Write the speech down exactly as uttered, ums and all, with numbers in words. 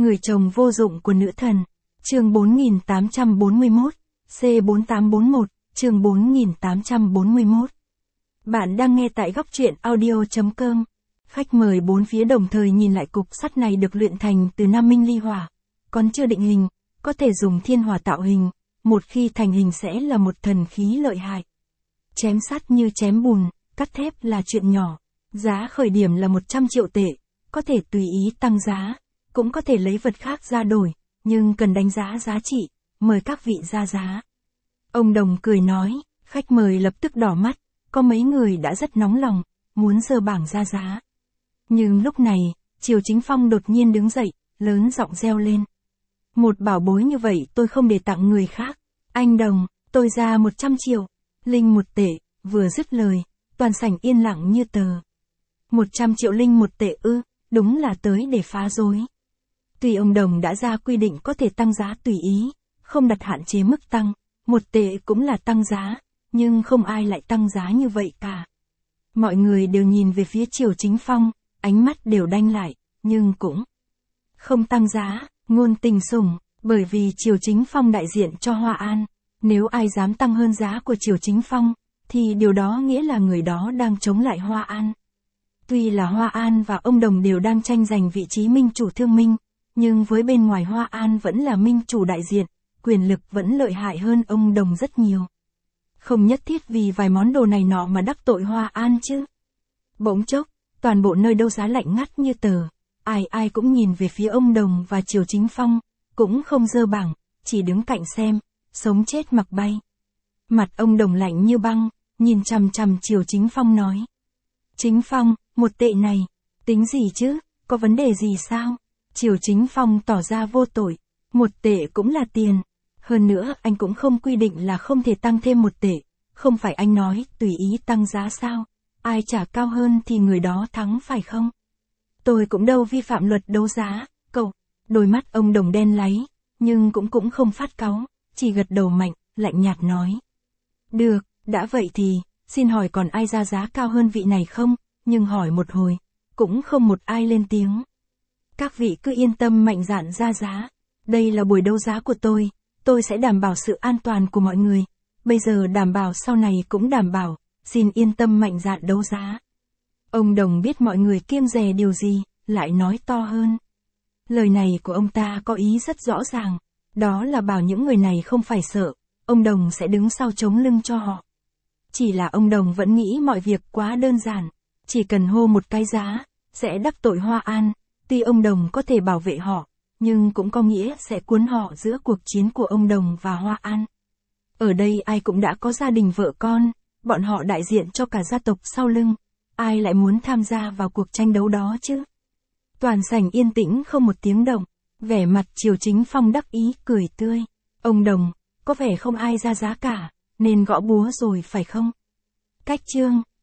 Người chồng vô dụng của nữ thần. Chương bốn nghìn tám trăm bốn mươi mốt, C bốn tám bốn mốt, chương bốn nghìn tám trăm bốn mươi mốt. Bạn đang nghe tại góc truyện audio chấm com. Khách mời bốn phía đồng thời nhìn lại cục sắt này được luyện thành từ nam minh ly hỏa. Còn chưa định hình, có thể dùng thiên hỏa tạo hình, một khi thành hình sẽ là một thần khí lợi hại. Chém sắt như chém bùn, cắt thép là chuyện nhỏ. Giá khởi điểm là một trăm triệu tệ, có thể tùy ý tăng giá, cũng có thể lấy vật khác ra đổi, nhưng cần đánh giá giá trị, mời các vị ra giá. Ông Đồng cười nói, khách mời lập tức đỏ mắt, có mấy người đã rất nóng lòng, muốn giơ bảng ra giá. Nhưng lúc này, Triều Chính Phong đột nhiên đứng dậy, lớn giọng reo lên. Một bảo bối như vậy tôi không để tặng người khác. Anh Đồng, tôi ra một trăm triệu, linh một tệ, vừa dứt lời, toàn sảnh yên lặng như tờ. Một trăm triệu linh một tệ ư, đúng là tới để phá rối. Tuy ông Đồng đã ra quy định có thể tăng giá tùy ý, không đặt hạn chế mức tăng, một tệ cũng là tăng giá, nhưng không ai lại tăng giá như vậy cả. Mọi người đều nhìn về phía Triều Chính Phong, ánh mắt đều đanh lại, nhưng cũng không tăng giá, ngôn tình sủng, bởi vì Triều Chính Phong đại diện cho Hoa An. Nếu ai dám tăng hơn giá của Triều Chính Phong, thì điều đó nghĩa là người đó đang chống lại Hoa An. Tuy là Hoa An và ông Đồng đều đang tranh giành vị trí minh chủ thương minh, nhưng với bên ngoài Hoa An vẫn là minh chủ đại diện, quyền lực vẫn lợi hại hơn ông Đồng rất nhiều. Không nhất thiết vì vài món đồ này nọ mà đắc tội Hoa An chứ. Bỗng chốc, toàn bộ nơi đấu giá lạnh ngắt như tờ, ai ai cũng nhìn về phía ông Đồng và Triều Chính Phong, cũng không giơ bảng, chỉ đứng cạnh xem, sống chết mặc bay. Mặt ông Đồng lạnh như băng, nhìn chằm chằm Triều Chính Phong nói. Chính Phong, một tệ này, tính gì chứ, có vấn đề gì sao? Triều Chính Phong tỏ ra vô tội, một tệ cũng là tiền. Hơn nữa anh cũng không quy định là không thể tăng thêm một tệ, không phải anh nói tùy ý tăng giá sao, ai trả cao hơn thì người đó thắng phải không? Tôi cũng đâu vi phạm luật đấu giá, cậu. Đôi mắt ông Đồng đen láy, nhưng cũng cũng không phát cáu, chỉ gật đầu mạnh, lạnh nhạt nói. Được, đã vậy thì, xin hỏi còn ai ra giá cao hơn vị này không? Nhưng hỏi một hồi, cũng không một ai lên tiếng. Các vị cứ yên tâm mạnh dạn ra giá, đây là buổi đấu giá của tôi, tôi sẽ đảm bảo sự an toàn của mọi người, bây giờ đảm bảo sau này cũng đảm bảo, xin yên tâm mạnh dạn đấu giá. Ông Đồng biết mọi người kiêng dè điều gì, lại nói to hơn. Lời này của ông ta có ý rất rõ ràng, đó là bảo những người này không phải sợ, ông Đồng sẽ đứng sau chống lưng cho họ. Chỉ là ông Đồng vẫn nghĩ mọi việc quá đơn giản, chỉ cần hô một cái giá, sẽ đắc tội Hoa An, tuy ông Đồng có thể bảo vệ họ, nhưng cũng có nghĩa sẽ cuốn họ giữa cuộc chiến của ông Đồng và Hoa An. Ở đây ai cũng đã có gia đình vợ con, bọn họ đại diện cho cả gia tộc sau lưng, ai lại muốn tham gia vào cuộc tranh đấu đó chứ? Toàn sảnh yên tĩnh không một tiếng động, vẻ mặt Triều Chính Phong đắc ý cười tươi. Ông Đồng, có vẻ không ai ra giá cả, nên gõ búa rồi phải không? Cách chương